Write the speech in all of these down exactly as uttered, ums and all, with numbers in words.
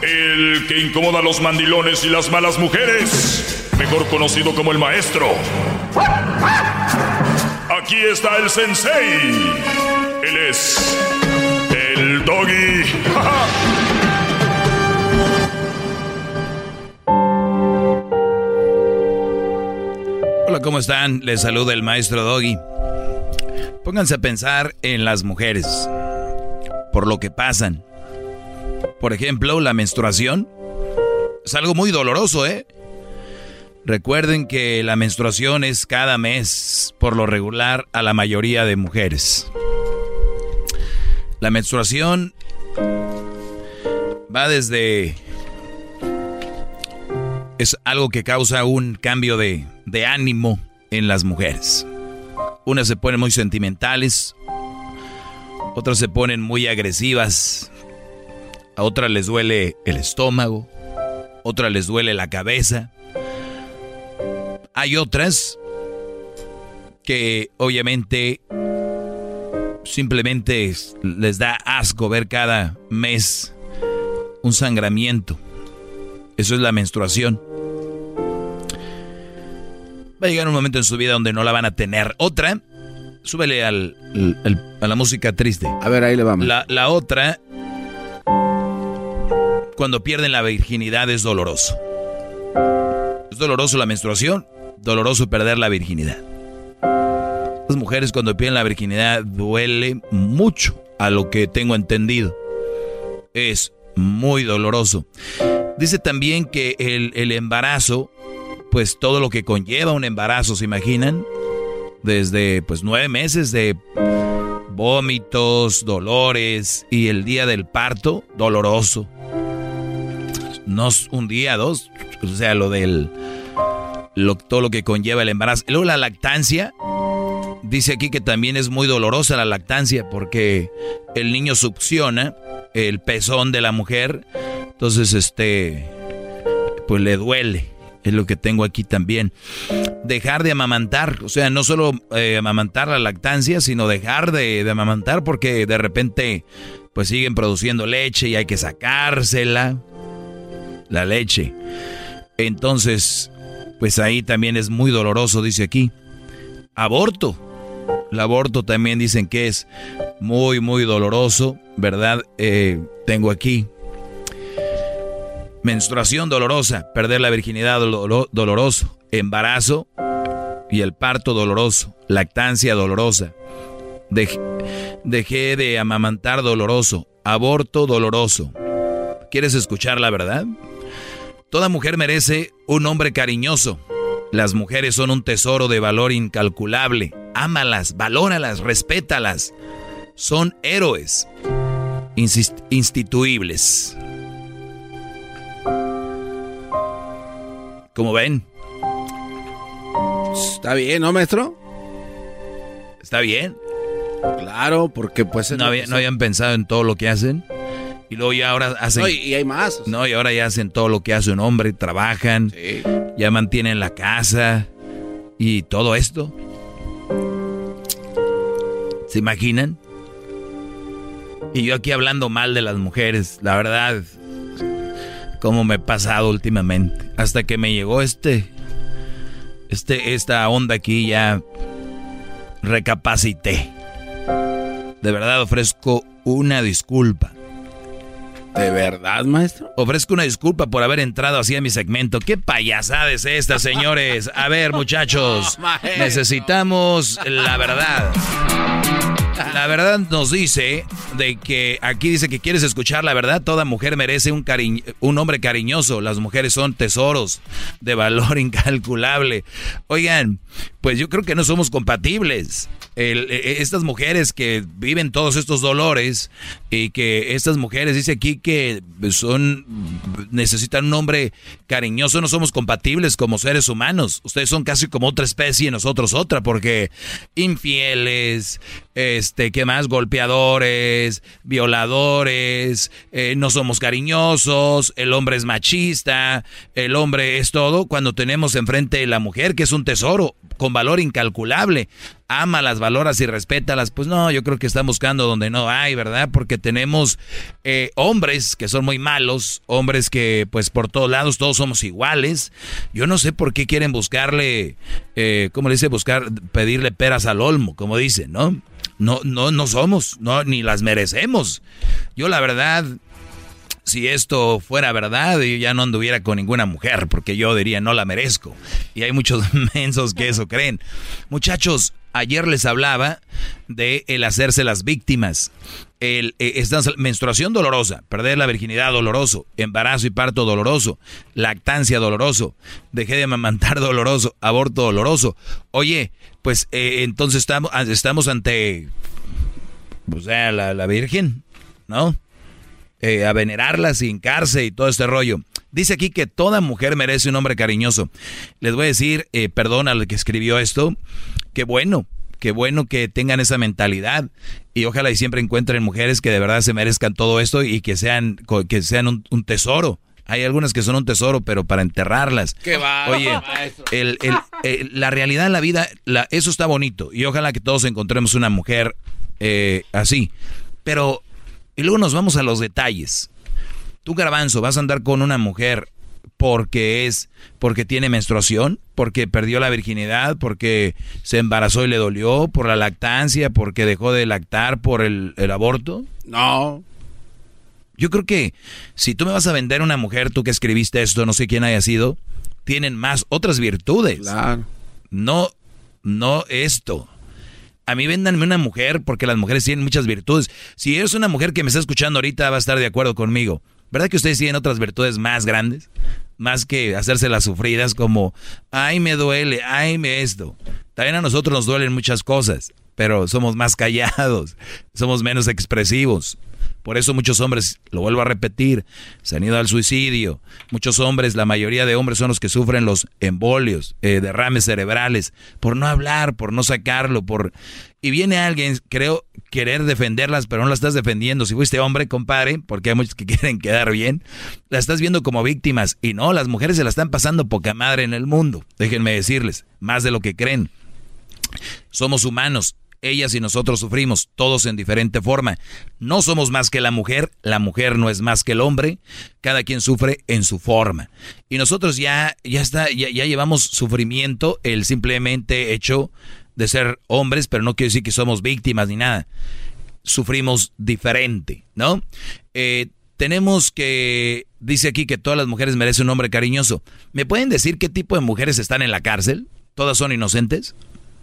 el que incomoda a los mandilones y las malas mujeres, mejor conocido como el maestro. Aquí está el sensei. Él es el Doggy. Hola, ¿cómo están? Les saluda el maestro Doggy. Pónganse a pensar en las mujeres, por lo que pasan. Por ejemplo, la menstruación es algo muy doloroso, ¿eh? Recuerden que la menstruación es cada mes, por lo regular, a la mayoría de mujeres. La menstruación va desde... Es algo que causa un cambio de, de ánimo en las mujeres. Unas se ponen muy sentimentales, otras se ponen muy agresivas, a otras les duele el estómago, a otras les duele la cabeza. Hay otras que obviamente simplemente les da asco ver cada mes un sangramiento. Eso es la menstruación. Va a llegar un momento en su vida donde no la van a tener. Otra, súbele al, al, al, a la música triste. A ver, ahí le vamos. La, la otra, cuando pierden la virginidad es doloroso. Es doloroso la menstruación, doloroso perder la virginidad. Las mujeres cuando pierden la virginidad duele mucho, a lo que tengo entendido. Es muy doloroso. Dice también que el, el embarazo, pues todo lo que conlleva un embarazo, ¿se imaginan? Desde pues nueve meses de vómitos, dolores y el día del parto, doloroso. No un día, dos, o sea, lo del, lo, todo lo que conlleva el embarazo. Luego la lactancia, dice aquí que también es muy dolorosa la lactancia porque el niño succiona el pezón de la mujer, entonces este, pues le duele. Es lo que tengo aquí también. Dejar de amamantar, o sea, no solo eh, amamantar la lactancia, sino dejar de, de amamantar porque de repente pues siguen produciendo leche y hay que sacársela, la leche. Entonces, pues ahí también es muy doloroso, dice aquí. Aborto. El aborto también dicen que es muy, muy doloroso, ¿verdad? Eh, tengo aquí. Menstruación dolorosa, perder la virginidad dolor, doloroso, embarazo y el parto doloroso, lactancia dolorosa, Dej, dejé de amamantar doloroso, aborto doloroso. ¿Quieres escuchar la verdad? Toda mujer merece un hombre cariñoso. Las mujeres son un tesoro de valor incalculable. Ámalas, valóralas, respétalas. Son héroes insist, instituibles. ¿Cómo ven? Está bien, ¿no, maestro? ¿Está bien? Claro, porque pues... No, había, no habían pensado en todo lo que hacen. Y luego ya ahora hacen... No, y, y hay más. O sea. No, y ahora ya hacen todo lo que hace un hombre. Trabajan, sí. Ya mantienen la casa y todo esto. ¿Se imaginan? Y yo aquí hablando mal de las mujeres, la verdad... Cómo me he pasado últimamente. Hasta que me llegó este, este, esta onda aquí ya recapacité. De verdad ofrezco una disculpa. ¿De verdad, maestro? Ofrezco una disculpa por haber entrado así a mi segmento. ¿Qué payasada es esta, señores? A ver, muchachos, no, necesitamos la verdad. La verdad nos dice de que aquí dice que quieres escuchar la verdad. Toda mujer merece un, cari- un hombre cariñoso. Las mujeres son tesoros de valor incalculable. Oigan, pues yo creo que no somos compatibles. El, estas mujeres que viven todos estos dolores y que estas mujeres dice aquí que son necesitan un hombre cariñoso, no somos compatibles como seres humanos. Ustedes son casi como otra especie, nosotros otra, porque infieles, este, ¿qué más? Golpeadores, violadores, eh, no somos cariñosos, el hombre es machista, el hombre es todo, cuando tenemos enfrente la mujer que es un tesoro con valor incalculable. ámalas, valoras y respétalas. Pues no, yo creo que están buscando donde no hay, ¿verdad? Porque tenemos eh, hombres que son muy malos, hombres que pues por todos lados todos somos iguales. Yo no sé por qué quieren buscarle, eh, ¿cómo le dice? Buscar, pedirle peras al olmo, como dicen, ¿no? No, no, no somos, no, ni las merecemos. Yo la verdad, si esto fuera verdad, yo ya no anduviera con ninguna mujer, porque yo diría no la merezco. Y hay muchos mensos que eso creen. Muchachos, ayer les hablaba de el hacerse las víctimas. El, eh, esta menstruación dolorosa, perder la virginidad doloroso, embarazo y parto doloroso, lactancia doloroso, dejé de amamantar doloroso, aborto doloroso. Oye, pues eh, entonces estamos, estamos ante, o sea, la, la Virgen, ¿no? Eh, a venerarla, sin hincarse y todo este rollo. Dice aquí que toda mujer merece un hombre cariñoso. Les voy a decir, eh, perdón al que escribió esto, qué bueno, qué bueno que tengan esa mentalidad y ojalá y siempre encuentren mujeres que de verdad se merezcan todo esto y que sean, que sean un, un tesoro. Hay algunas que son un tesoro, pero para enterrarlas. ¡Qué va! Oye, el, el, el, la realidad en la vida, la, eso está bonito y ojalá que todos encontremos una mujer eh, así. Pero, y luego nos vamos a los detalles. Tú, Garbanzo, vas a andar con una mujer porque es, porque tiene menstruación, porque perdió la virginidad, porque se embarazó y le dolió, por la lactancia, porque dejó de lactar, por el, el aborto. No. Yo creo que si tú me vas a vender una mujer, tú que escribiste esto, no sé quién haya sido, tienen más otras virtudes. Claro. No, no esto. A mí véndanme una mujer porque las mujeres tienen muchas virtudes. Si eres una mujer que me está escuchando ahorita, va a estar de acuerdo conmigo. ¿Verdad que ustedes tienen otras virtudes más grandes? Más que hacerse las sufridas como, ay, me duele, ay, me esto. También a nosotros nos duelen muchas cosas, pero somos más callados, somos menos expresivos. Por eso muchos hombres, lo vuelvo a repetir, se han ido al suicidio. Muchos hombres, la mayoría de hombres son los que sufren los embolios, eh, derrames cerebrales, por no hablar, por no sacarlo, por... Y viene alguien, creo, querer defenderlas, pero no las estás defendiendo. Si fuiste hombre, compadre, porque hay muchos que quieren quedar bien, las estás viendo como víctimas. Y no, las mujeres se la están pasando poca madre en el mundo. Déjenme decirles, más de lo que creen. Somos humanos. Ellas y nosotros sufrimos, todos en diferente forma. No somos más que la mujer, la mujer no es más que el hombre, cada quien sufre en su forma. Y nosotros ya, ya, está, ya, ya llevamos sufrimiento, el simplemente hecho de ser hombres, pero no quiere decir que somos víctimas ni nada. Sufrimos diferente, ¿no? Eh, tenemos que, dice aquí que todas las mujeres merecen un hombre cariñoso. ¿Me pueden decir qué tipo de mujeres están en la cárcel? ¿Todas son inocentes?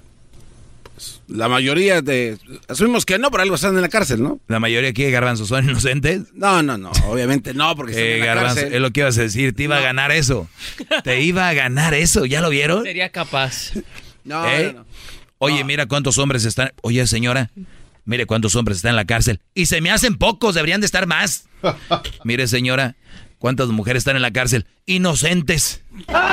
La mayoría de... Asumimos que no, por algo están en la cárcel, ¿no? ¿La mayoría aquí de Garbanzo son inocentes? No, no, no, obviamente no, porque están eh, en la Garbanzo, cárcel. es lo que ibas a decir, te iba no. a ganar eso. Te iba a ganar eso, ¿ya lo vieron? Sería capaz. No, ¿Eh? no, no. Oye, no. mira cuántos hombres están... Oye, señora, mire cuántos hombres están en la cárcel. Y se me hacen pocos, deberían de estar más. Mire, señora, cuántas mujeres están en la cárcel. Inocentes.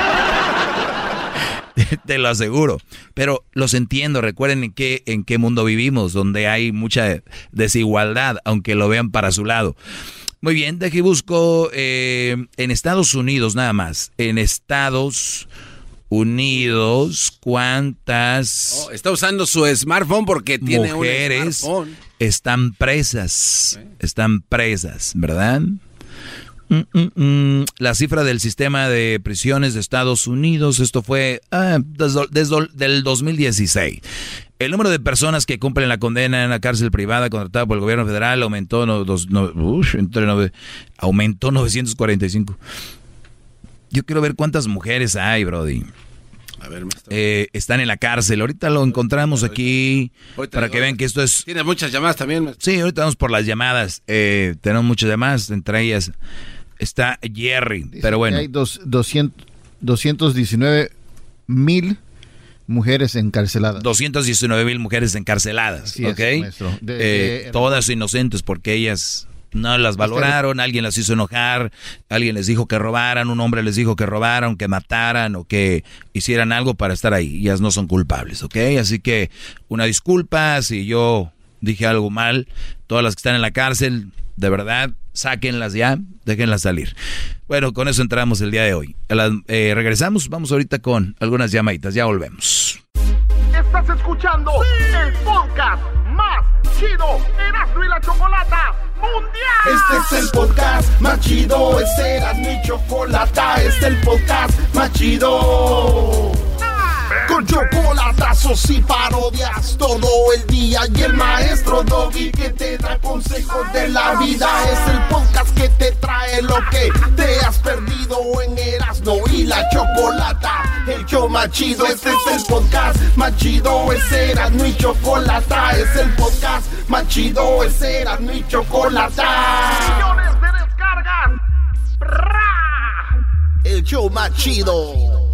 Te lo aseguro. Pero los entiendo. Recuerden en qué, en qué mundo vivimos, donde hay mucha desigualdad, aunque lo vean para su lado. Muy bien, de aquí busco eh, en Estados Unidos nada más. En Estados Unidos, ¿cuántas oh, está usando su smartphone porque tiene mujeres un smartphone. Están presas? Están presas, ¿verdad? Mm, mm, mm. La cifra del sistema de prisiones de Estados Unidos, esto fue ah, desde, desde el dos mil dieciséis. El número de personas que cumplen la condena en la cárcel privada contratada por el gobierno federal aumentó, no, dos, no, uff, entre nove, aumentó novecientos cuarenta y cinco. Yo quiero ver cuántas mujeres hay, Brody. A ver, maestro. Eh, están en la cárcel. Ahorita lo encontramos aquí ahorita para que vean que esto es... Tiene muchas llamadas también, maestro. Sí, ahorita vamos por las llamadas. Eh, tenemos muchas llamadas, entre ellas está Jerry. Dice pero bueno. Hay dos, doscientos, doscientos diecinueve mil mujeres encarceladas. doscientos diecinueve mil mujeres encarceladas. Así ¿ok? es, maestro. De, eh, de, todas inocentes porque ellas no las valoraron, alguien las hizo enojar, alguien les dijo que robaran, un hombre les dijo que robaran, que mataran o que hicieran algo para estar ahí. Ellas no son culpables, ¿ok? Así que una disculpa si yo dije algo mal. Todas las que están en la cárcel, de verdad, sáquenlas ya, déjenlas salir. Bueno, con eso entramos el día de hoy. Eh, regresamos, vamos ahorita con algunas llamaditas, ya volvemos. Estás escuchando escuchando sí. el podcast más chido, Erasmo y la Chocolata Mundial. Este es el podcast más chido, es Erasmo y Chocolata, este es el podcast más chido. Con chocolatazos y parodias todo el día. Y el maestro Doggy que te da consejos de la vida. Es el podcast que te trae lo que te has perdido en Erasmo y la Chocolata. El show más chido, este es el podcast más chido. Es Erasmo y Chocolata. Es el podcast más chido, es Erasmo y Chocolata. Millones de descargas. ¡Bra! El show más chido.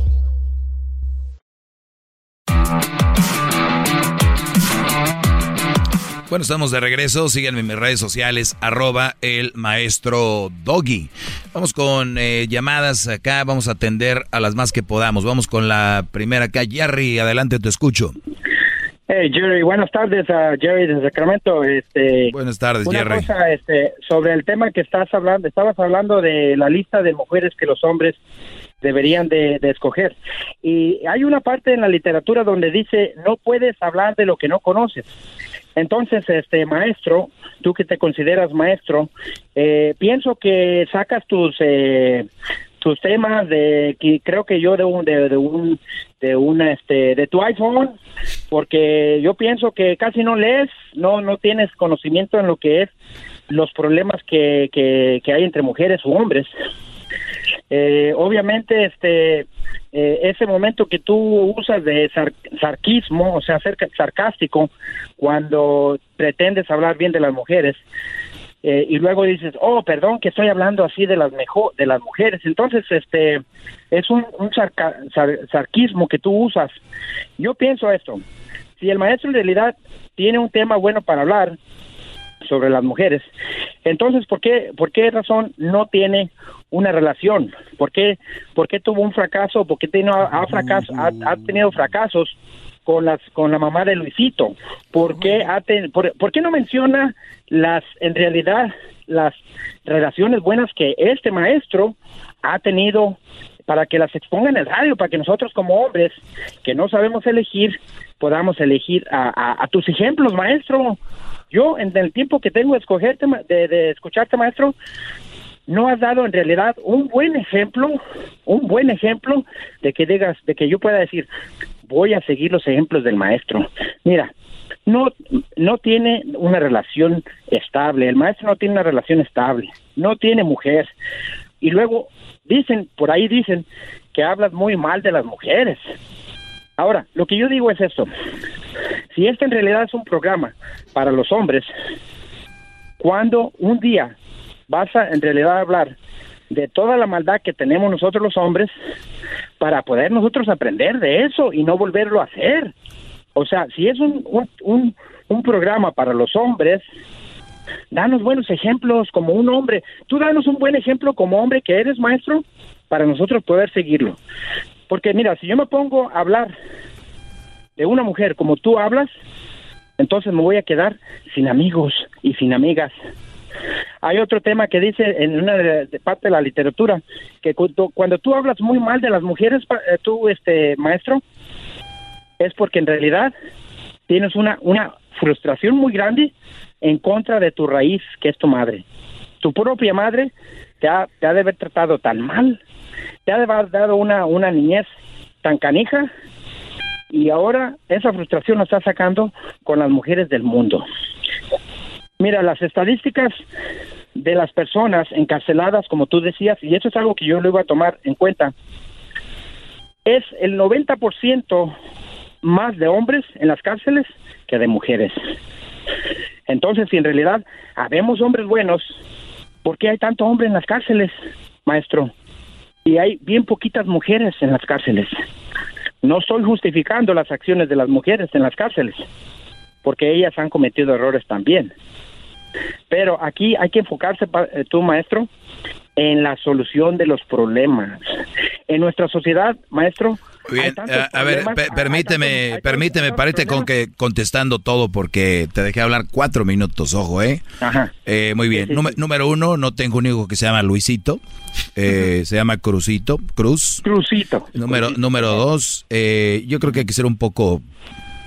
Bueno, estamos de regreso. Síganme en mis redes sociales, arroba el maestro Doggy. Vamos con eh, llamadas acá. Vamos a atender a las más que podamos. Vamos con la primera acá. Jerry, adelante, te escucho. Hey, Jerry, buenas tardes a Jerry de Sacramento. Este, buenas tardes, una Jerry. Cosa, este, sobre el tema que estás hablando, estabas hablando de la lista de mujeres que los hombres deberían de, de escoger. Y hay una parte en la literatura donde dice, no puedes hablar de lo que no conoces. Entonces, este maestro, tú que te consideras maestro, eh, pienso que sacas tus eh, tus temas de que creo que yo de un de, de un de una este de tu iPhone, porque yo pienso que casi no lees, no no tienes conocimiento en lo que es los problemas que que, que hay entre mujeres u hombres. Eh, obviamente, este, eh, ese momento que tú usas de sar sarquismo, o sea, ser sarcástico, cuando pretendes hablar bien de las mujeres, eh, y luego dices, oh, perdón, que estoy hablando así de las mejor, de las mujeres. Entonces, este, es un, un sarca sar sarquismo que tú usas. Yo pienso esto: si el maestro en realidad tiene un tema bueno para hablar sobre las mujeres, entonces, ¿por qué, por qué razón no tiene una relación? ¿Por qué, por qué tuvo un fracaso? ¿Por qué tiene, ha, fracaso, ha, ha tenido fracasos con las con la mamá de Luisito? ¿Por qué, ha ten, por, ¿Por qué no menciona las, en realidad, las relaciones buenas que este maestro ha tenido, para que las exponga en el radio, para que nosotros como hombres que no sabemos elegir, podamos elegir a, a, a tus ejemplos, maestro? Yo, en el tiempo que tengo de escogerte, de, de escucharte, maestro, no has dado en realidad un buen ejemplo, un buen ejemplo de que digas, de que yo pueda decir, voy a seguir los ejemplos del maestro. Mira, no, no tiene una relación estable, el maestro no tiene una relación estable, no tiene mujer. Y luego dicen, por ahí dicen, que hablas muy mal de las mujeres. Ahora, lo que yo digo es esto: si este en realidad es un programa para los hombres, cuando un día vas a en realidad hablar de toda la maldad que tenemos nosotros los hombres, para poder nosotros aprender de eso y no volverlo a hacer? O sea, si es un, un, un, un programa para los hombres, danos buenos ejemplos como un hombre. Tú danos un buen ejemplo como hombre que eres, maestro, para nosotros poder seguirlo. Porque mira, si yo me pongo a hablar de una mujer como tú hablas, entonces me voy a quedar sin amigos y sin amigas. Hay otro tema que dice en una de, de parte de la literatura, que cuando, cuando tú hablas muy mal de las mujeres, tú, este maestro, es porque en realidad tienes una, una frustración muy grande en contra de tu raíz, que es tu madre. Tu propia madre te ha, te ha de haber tratado tan mal, te ha de haber dado una, una niñez tan canija, y ahora esa frustración la está sacando con las mujeres del mundo. Mira, las estadísticas de las personas encarceladas, como tú decías, y eso es algo que yo lo iba a tomar en cuenta, es el noventa por ciento más de hombres en las cárceles que de mujeres. Entonces, si en realidad habemos hombres buenos, ¿por qué hay tanto hombre en las cárceles, maestro? Y hay bien poquitas mujeres en las cárceles. No estoy justificando las acciones de las mujeres en las cárceles, porque ellas han cometido errores también. Pero aquí hay que enfocarse, tú, maestro, en la solución de los problemas. En nuestra sociedad, maestro... Bien, a, a ver, per, permíteme, tantos, permíteme, parece con que contestando todo porque te dejé hablar cuatro minutos, ojo, ¿eh? Ajá. Eh, muy bien. Sí, sí, Número, sí. número uno, no tengo un hijo que se llama Luisito, eh, uh-huh. se llama Cruzito, Cruz. Cruzito. Número, Cruzito. número dos, eh, yo creo que hay que ser un poco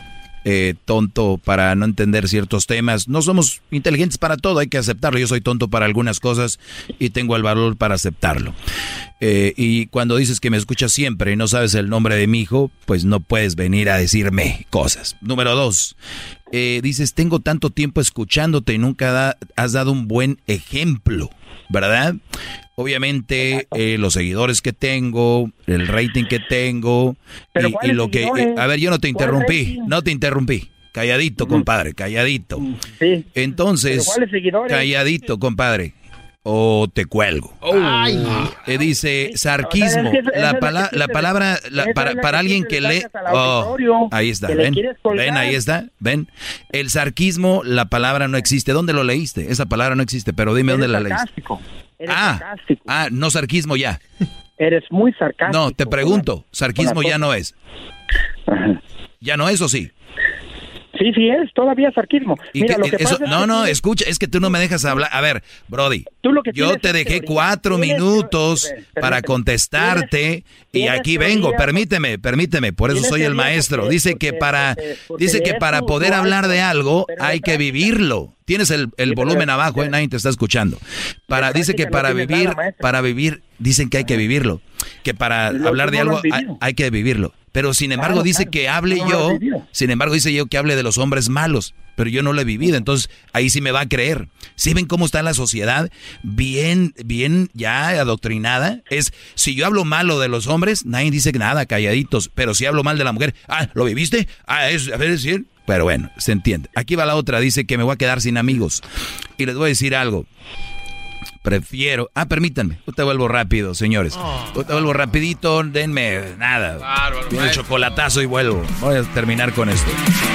eh, tonto para no entender ciertos temas. No somos inteligentes para todo, hay que aceptarlo. Yo soy tonto para algunas cosas y tengo el valor para aceptarlo. Eh, y cuando dices que me escuchas siempre y no sabes el nombre de mi hijo, pues no puedes venir a decirme cosas. Número dos, eh, dices, tengo tanto tiempo escuchándote y nunca da, has dado un buen ejemplo, ¿verdad? Obviamente, eh, los seguidores que tengo, el rating que tengo, y, y lo que... Eh, a ver, yo no te interrumpí, no te interrumpí. Calladito, compadre, calladito. Sí. Entonces, ¿cuáles seguidores? Calladito, compadre. O te cuelgo. Ay. Eh, dice sarquismo. La, pala la palabra la, para, para alguien que lee. Oh, ahí está. Ven, ven, ahí está. Ven. El sarquismo, la palabra no existe. ¿Dónde lo leíste? Esa palabra no existe, pero dime dónde la leíste. Ah, ah, no sarquismo ya. Eres muy sarcástico. No, te pregunto. Sarquismo ya no es. Ajá. ¿Ya no es o sí? Sí, sí es, todavía sarquismo. ¿Y Mira, que, lo que eso, no, no, tienes... escucha, es que tú no me dejas hablar. A ver, Brody, yo te dejé cuatro minutos teoría, para contestarte y aquí vengo, permíteme, permíteme, por eso soy el maestro. Porque, dice que para, porque, porque dice que para poder no hablar de algo hay que vivirlo. Tienes el, el sí, volumen pero, abajo, eh, nadie te está escuchando. Para, dice que para no vivir, nada, para vivir, dicen que hay que vivirlo. Que para lo hablar de algo hay, hay que vivirlo. Pero sin embargo claro, dice claro. que hable no yo, sin embargo dice yo que hable de los hombres malos, pero yo no lo he vivido, entonces ahí sí me va a creer. ¿Sí ven cómo está la sociedad? Bien, bien ya adoctrinada. Es, si yo hablo malo de los hombres, nadie dice nada, calladitos, pero si hablo mal de la mujer, ah, ¿lo viviste? Ah, es, a ver, decir, pero bueno, se entiende. Aquí va la otra, dice que me voy a quedar sin amigos. Y les voy a decir algo. Prefiero... Ah, permítanme. Yo te vuelvo rápido, señores. Oh, Yo te vuelvo rapidito. Denme nada. Bárbaro, un chocolatazo y vuelvo. Voy a terminar con esto.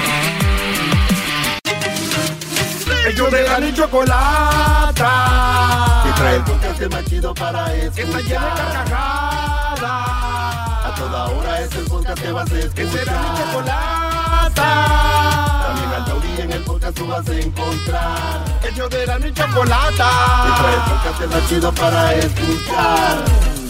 Ellos de la ni chocolata. Que trae el podcast más chido para escuchar. Que está llena de carcajadas. A toda hora es el podcast que vas a escuchar. Que será mi chocolata. También al Tauri en el podcast tú vas a encontrar. Ellos de la ni chocolata. Que trae el podcast más chido para escuchar.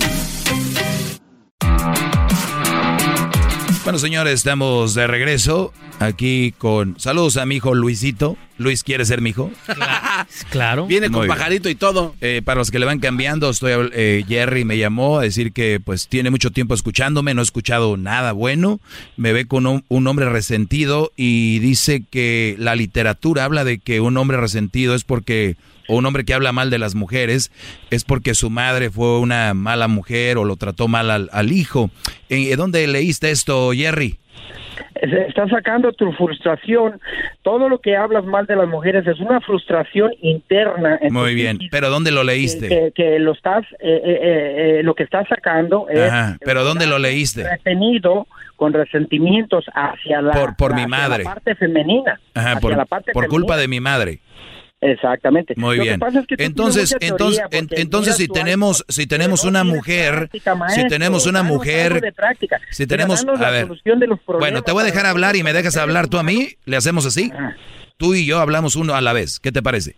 Bueno, señores, estamos de regreso aquí con... Saludos a mi hijo Luisito. Luis, ¿quiere ser mi hijo? Claro. Viene con pajarito y todo. Eh, para los que le van cambiando, estoy eh, Jerry me llamó a decir que pues tiene mucho tiempo escuchándome, no he escuchado nada bueno. Me ve con un, un hombre resentido y dice que la literatura habla de que un hombre resentido es porque... o un hombre que habla mal de las mujeres, es porque su madre fue una mala mujer o lo trató mal al, al hijo. ¿En dónde leíste esto, Jerry? Estás sacando tu frustración. Todo lo que hablas mal de las mujeres es una frustración interna. Muy bien, pero ¿dónde lo leíste? Que, que, que lo estás, eh, eh, eh, lo que estás sacando es... Ajá, pero ¿dónde lo leíste? Retenido con resentimientos hacia la, por, por la, mi madre. la parte femenina. Ajá, por, la parte por culpa de mi madre. Exactamente. Muy bien. Es que entonces, entonces, en, entonces si tenemos, si tenemos una mujer, práctica, maestro, si tenemos una mujer, si tenemos, a ver, bueno, te voy a dejar hablar y me dejas hablar tú a mí, le hacemos así, ah. Tú y yo hablamos uno a la vez, ¿qué te parece?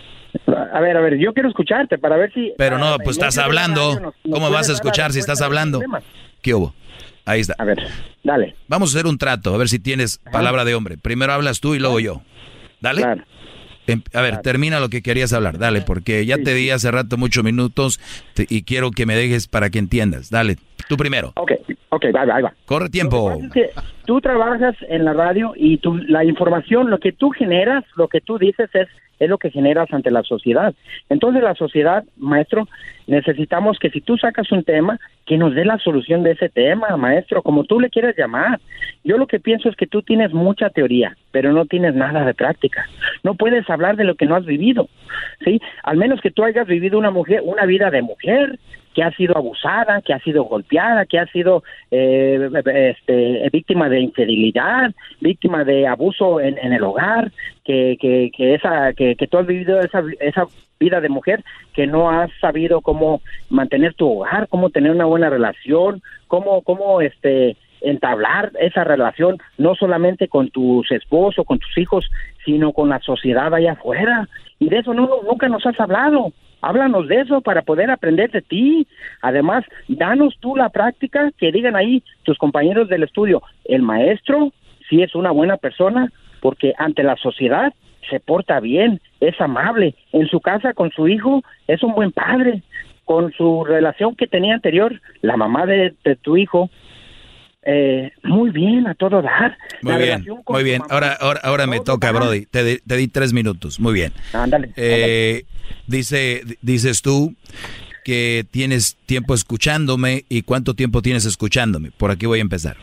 A ver, a ver, yo quiero escucharte para ver si... Pero no, pues estás hablando, nos, nos ¿cómo vas a escuchar si estás hablando? ¿Qué hubo? Ahí está. A ver, dale. Vamos a hacer un trato, a ver si tienes Ajá. palabra de hombre. Primero hablas tú y luego yo. Dale. Claro. A ver, termina lo que querías hablar, dale, porque ya te di hace rato muchos minutos te, y quiero que me dejes para que entiendas. Dale, tú primero. Ok, ok, ahí va, ahí va. Corre tiempo. Lo que pasa es que tú trabajas en la radio y tú, la información, lo que tú generas, lo que tú dices es, es lo que generas ante la sociedad. Entonces la sociedad, maestro, necesitamos que si tú sacas un tema, que nos dé la solución de ese tema, maestro, como tú le quieras llamar. Yo lo que pienso es que tú tienes mucha teoría, pero no tienes nada de práctica. No puedes hablar de lo que no has vivido, ¿sí? Al menos que tú hayas vivido una mujer, una vida de mujer, que ha sido abusada, que ha sido golpeada, que ha sido eh, este, víctima de infidelidad, víctima de abuso en, en el hogar, que, que, que, esa, que, que tú has vivido esa, esa vida de mujer, que no has sabido cómo mantener tu hogar, cómo tener una buena relación, cómo, cómo este, entablar esa relación, no solamente con tus esposos, con tus hijos, sino con la sociedad allá afuera. Y de eso no, nunca nos has hablado. Háblanos de eso para poder aprender de ti. Además, danos tú la práctica, que digan ahí tus compañeros del estudio, el maestro sí es una buena persona, porque ante la sociedad se porta bien, es amable. En su casa con su hijo es un buen padre. Con su relación que tenía anterior, la mamá de, de tu hijo, eh, muy bien, a todo dar. Muy la bien, muy bien. Mamá, ahora ahora, ahora me toca, dar. Brody. Te, di, te di tres minutos. Muy bien. Ándale. Eh, dice, dices tú que tienes tiempo escuchándome. ¿Y cuánto tiempo tienes escuchándome? Por aquí voy a empezar.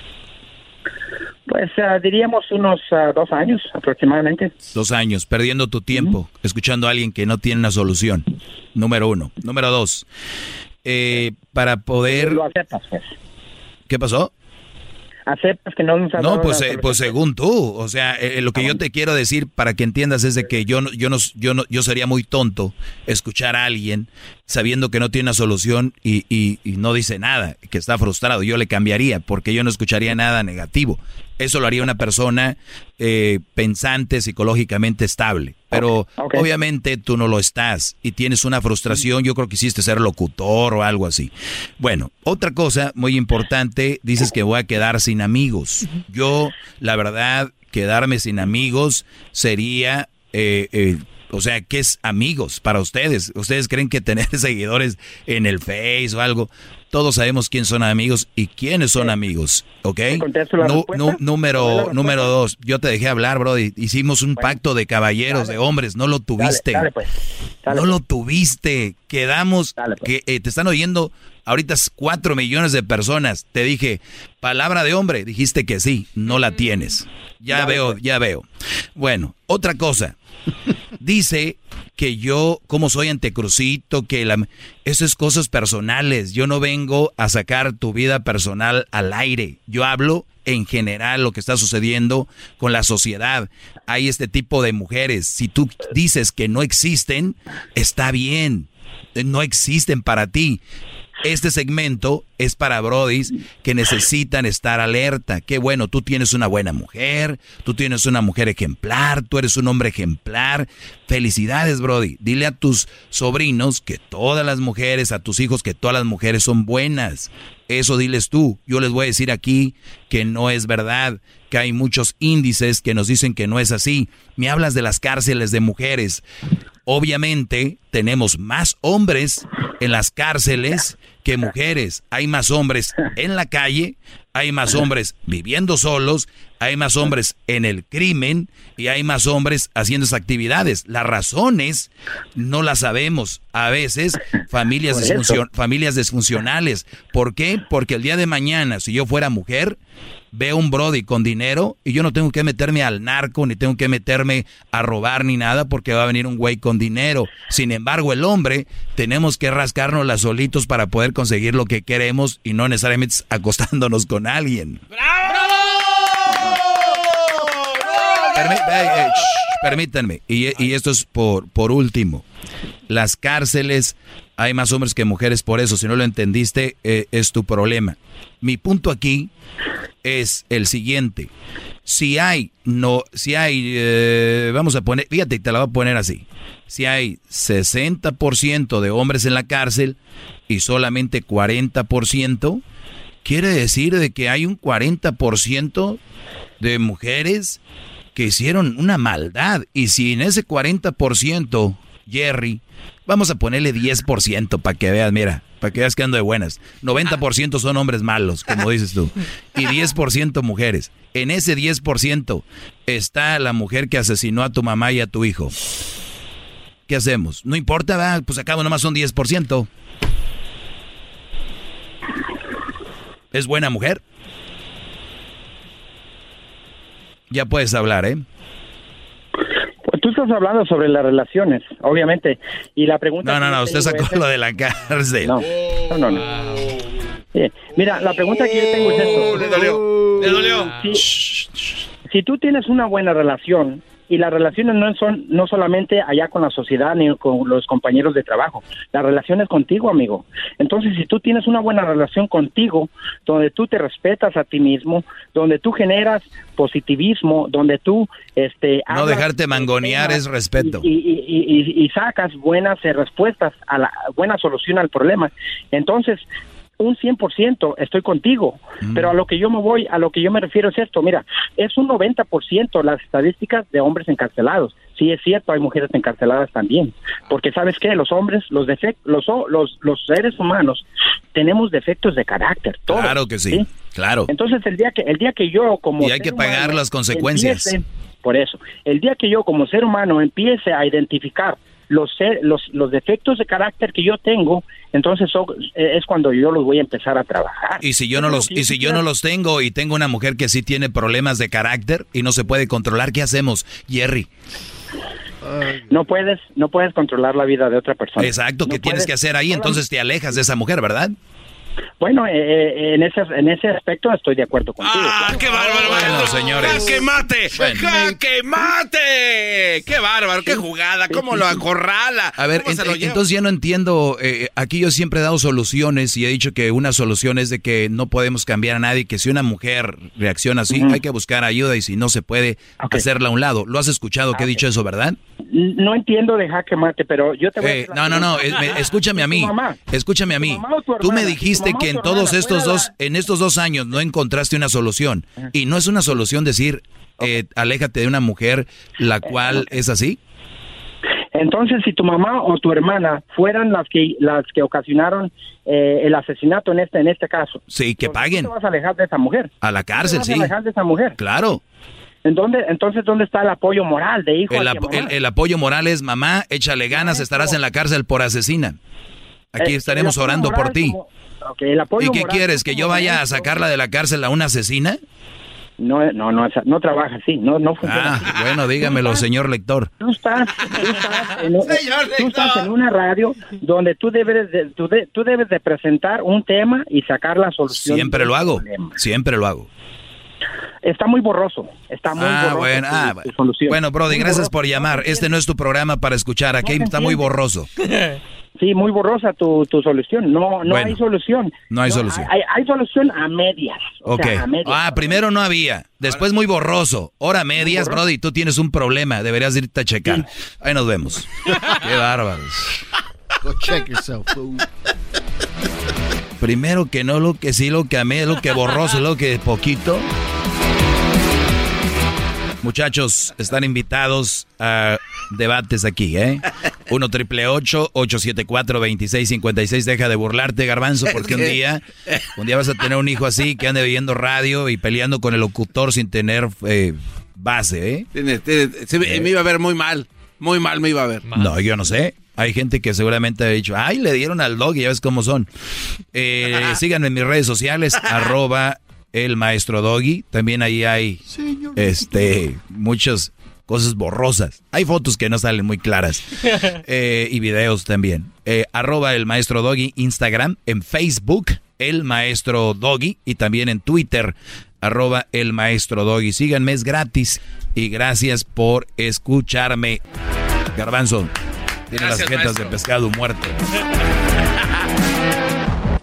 Pues uh, diríamos unos uh, dos años aproximadamente. Dos años, perdiendo tu tiempo, uh-huh. escuchando a alguien que no tiene una solución. Número uno. Número dos, eh, para poder... Lo aceptas, pues. ¿Qué pasó? Aceptas que no nos ha No, pues, eh, pues según tú, o sea, eh, lo que yo te quiero decir para que entiendas es de que yo no, yo no, yo no, yo sería muy tonto escuchar a alguien sabiendo que no tiene una solución y, y, y no dice nada, que está frustrado. Yo le cambiaría porque yo no escucharía nada negativo. Eso lo haría una persona eh, pensante, psicológicamente estable. Pero okay, okay. obviamente tú no lo estás y tienes una frustración. Yo creo que hiciste ser locutor o algo así. Bueno, otra cosa muy importante, dices que voy a quedar sin amigos. Yo, la verdad, quedarme sin amigos sería... Eh, eh, o sea, ¿qué es amigos para ustedes? ¿Ustedes creen que tener seguidores en el Face o algo? Todos sabemos quién son amigos y quiénes son amigos, ¿ok? No, no, número, número dos, yo te dejé hablar, bro. Hicimos un bueno, pacto de caballeros, dale, de hombres, no lo tuviste. Dale, dale, pues. Dale, no pues. lo tuviste. Quedamos, dale, pues. que eh, te están oyendo ahorita cuatro millones de personas. Te dije, palabra de hombre, dijiste que sí, no la tienes. Ya dale, veo, pues. ya veo. Bueno, otra cosa. Dice que yo, como soy antecrucito, que la... Eso es cosas personales. Yo no vengo a sacar tu vida personal al aire. Yo hablo en general lo que está sucediendo con la sociedad. Hay este tipo de mujeres. Si tú dices que no existen, está bien. No existen para ti. Este segmento es para brodis que necesitan estar alerta. Qué bueno, tú tienes una buena mujer, tú tienes una mujer ejemplar, tú eres un hombre ejemplar. Felicidades, brody. Dile a tus sobrinos que todas las mujeres, a tus hijos que todas las mujeres son buenas. Eso diles tú. Yo les voy a decir aquí que no es verdad, que hay muchos índices que nos dicen que no es así. Me hablas de las cárceles de mujeres. Obviamente tenemos más hombres en las cárceles que mujeres. Hay más hombres en la calle, hay más hombres viviendo solos, hay más hombres en el crimen y hay más hombres haciendo esas actividades. Las razones no las sabemos. A veces familias, disfunción, familias disfuncionales. ¿Por qué? Porque el día de mañana, si yo fuera mujer, veo un brody con dinero y yo no tengo que meterme al narco, ni tengo que meterme a robar ni nada porque va a venir un güey con dinero. Sin embargo, el hombre, tenemos que rascarnos las solitos para poder conseguir lo que queremos y no necesariamente acostándonos con alguien. ¡Bravo! Permí- eh, eh, shh, permítanme, y, y esto es por, por último. Las cárceles, hay más hombres que mujeres, por eso, si no lo entendiste, eh, es tu problema. Mi punto aquí es el siguiente. Si hay, no, si hay, eh, vamos a poner, fíjate, te la voy a poner así. Si hay sesenta por ciento de hombres en la cárcel y solamente cuarenta por ciento, quiere decir de que hay un cuarenta por ciento de mujeres que hicieron una maldad. Y si en ese cuarenta por ciento, Jerry, vamos a ponerle diez por ciento para que veas, mira, para que veas que ando de buenas. noventa por ciento son hombres malos, como dices tú, y diez por ciento mujeres. En ese diez por ciento está la mujer que asesinó a tu mamá y a tu hijo. ¿Qué hacemos? No importa, ¿verdad? Pues acá nomás son diez por ciento. ¿Es buena mujer? Ya puedes hablar, ¿eh? Pues tú estás hablando sobre las relaciones, obviamente. Y la pregunta... No, no, no, usted sacó es... lo de la cárcel. No, no, no. no. Sí. Mira, la pregunta que yo tengo es esto. Le dolió, le dolió. Si, si tú tienes una buena relación, y las relaciones no son no solamente allá con la sociedad ni con los compañeros de trabajo, la relación es contigo, amigo. Entonces, si tú tienes una buena relación contigo, donde tú te respetas a ti mismo, donde tú generas positivismo, donde tú este no dejarte mangonear es respeto y, y, y, y, y sacas buenas respuestas a la buena solución al problema. Entonces, un cien por ciento estoy contigo, mm. pero a lo que yo me voy, a lo que yo me refiero es esto, mira, es un noventa por ciento las estadísticas de hombres encarcelados. Sí, es cierto, hay mujeres encarceladas también, porque ¿sabes qué? Los hombres, los defectos, los, los, los seres humanos tenemos defectos de carácter, todos, claro que sí, ¿sí? Claro. Entonces el día que el día que yo como y hay que pagar las consecuencias. Empiece, por eso, el día que yo como ser humano empiece a identificar los los los defectos de carácter que yo tengo, entonces so, es cuando yo los voy a empezar a trabajar. Y si yo no los y si yo no los tengo y tengo una mujer que sí tiene problemas de carácter y no se puede controlar, ¿qué hacemos, Jerry? No puedes no puedes controlar la vida de otra persona. Exacto, ¿qué no tienes puedes, que hacer ahí? Entonces te alejas de esa mujer, ¿verdad? Bueno, eh, en ese en ese aspecto estoy de acuerdo contigo. ¡Ah, claro. qué bárbaro! Bueno, señores. ¡Jaque mate! Bueno. ¡Jaque mate! ¡Qué bárbaro! ¡Qué jugada! ¿Cómo lo acorrala? A ver, ent- lo entonces ya no entiendo. Eh, aquí yo siempre he dado soluciones y he dicho que una solución es de que no podemos cambiar a nadie, que si una mujer reacciona así, uh-huh. hay que buscar ayuda y si no se puede, okay. hacerla a un lado. ¿Lo has escuchado que okay. he dicho eso, verdad? No entiendo de jaque mate, pero yo te voy eh, a... No, no, no, es, me, escúchame a mí. Escúchame a mí. Tú me dijiste que en todos estos dos, en estos dos años no encontraste una solución. Y no es una solución decir, eh, aléjate de una mujer la cual es así. Entonces, si tu mamá o tu hermana fueran las que las que ocasionaron eh, el asesinato en este en este caso, sí, que paguen. ¿Tú te vas a alejar de esa mujer? A la cárcel, ¿Tú sí. te vas a alejar de esa mujer? Claro. ¿En dónde, entonces, ¿dónde está el apoyo moral de hijo el, hacia ap- mamá? el, el apoyo moral es, mamá, échale ganas, estarás en la cárcel por asesina. Aquí eh, estaremos orando por ti. Como, okay, el apoyo ¿Y qué moral quieres, que yo vaya a sacarla de la cárcel a una asesina? No, no, no, no trabaja así, no, no funciona. Ah, así. Bueno, dígamelo, estás, señor lector. Tú estás, tú estás, en, señor tú estás en una radio donde tú debes de, tú, de, tú debes de presentar un tema y sacar la solución. Siempre lo hago, problema. siempre lo hago. Está muy borroso, está muy ah, borroso. Bueno, tu, ah, tu solución. Bueno, Brody, muy gracias borroso. por llamar. Este no es tu programa para escuchar, aquí no está muy borroso. Sí, muy borrosa tu, tu solución. No, no bueno, hay solución. No hay no, solución. Hay, hay solución a medias. O ok. sea, a medias. Ah, primero no había. Después muy borroso. Ahora medias, Brody, tú tienes un problema. Deberías irte a checar. Sí. Ahí nos vemos. Qué bárbaros. Go check yourself, fool. Primero que no, lo que sí, lo que a mí, lo que borroso, lo que poquito. Muchachos, están invitados a debates aquí, ¿eh? uno triple ocho, ocho siete cuatro, dos seis cinco seis. Deja de burlarte, Garbanzo, porque un día, un día vas a tener un hijo así que ande oyendo radio y peleando con el locutor sin tener eh, base, ¿eh? Tiene, tiene, se, eh. Me iba a ver muy mal, muy mal me iba a ver. No, yo no sé. Hay gente que seguramente ha dicho, ay, le dieron al dog y ya ves cómo son. Eh, síganme en mis redes sociales, arroba el maestro Doggy. También ahí hay este muchas cosas borrosas. Hay fotos que no salen muy claras. Eh, y videos también. Eh, arroba el maestro Doggy, Instagram, en Facebook, el maestro Doggy, y también en Twitter, arroba el maestro Doggy. Síganme, es gratis. Y gracias por escucharme. Garbanzo, tiene gracias, las jetas maestro. de pescado muerto.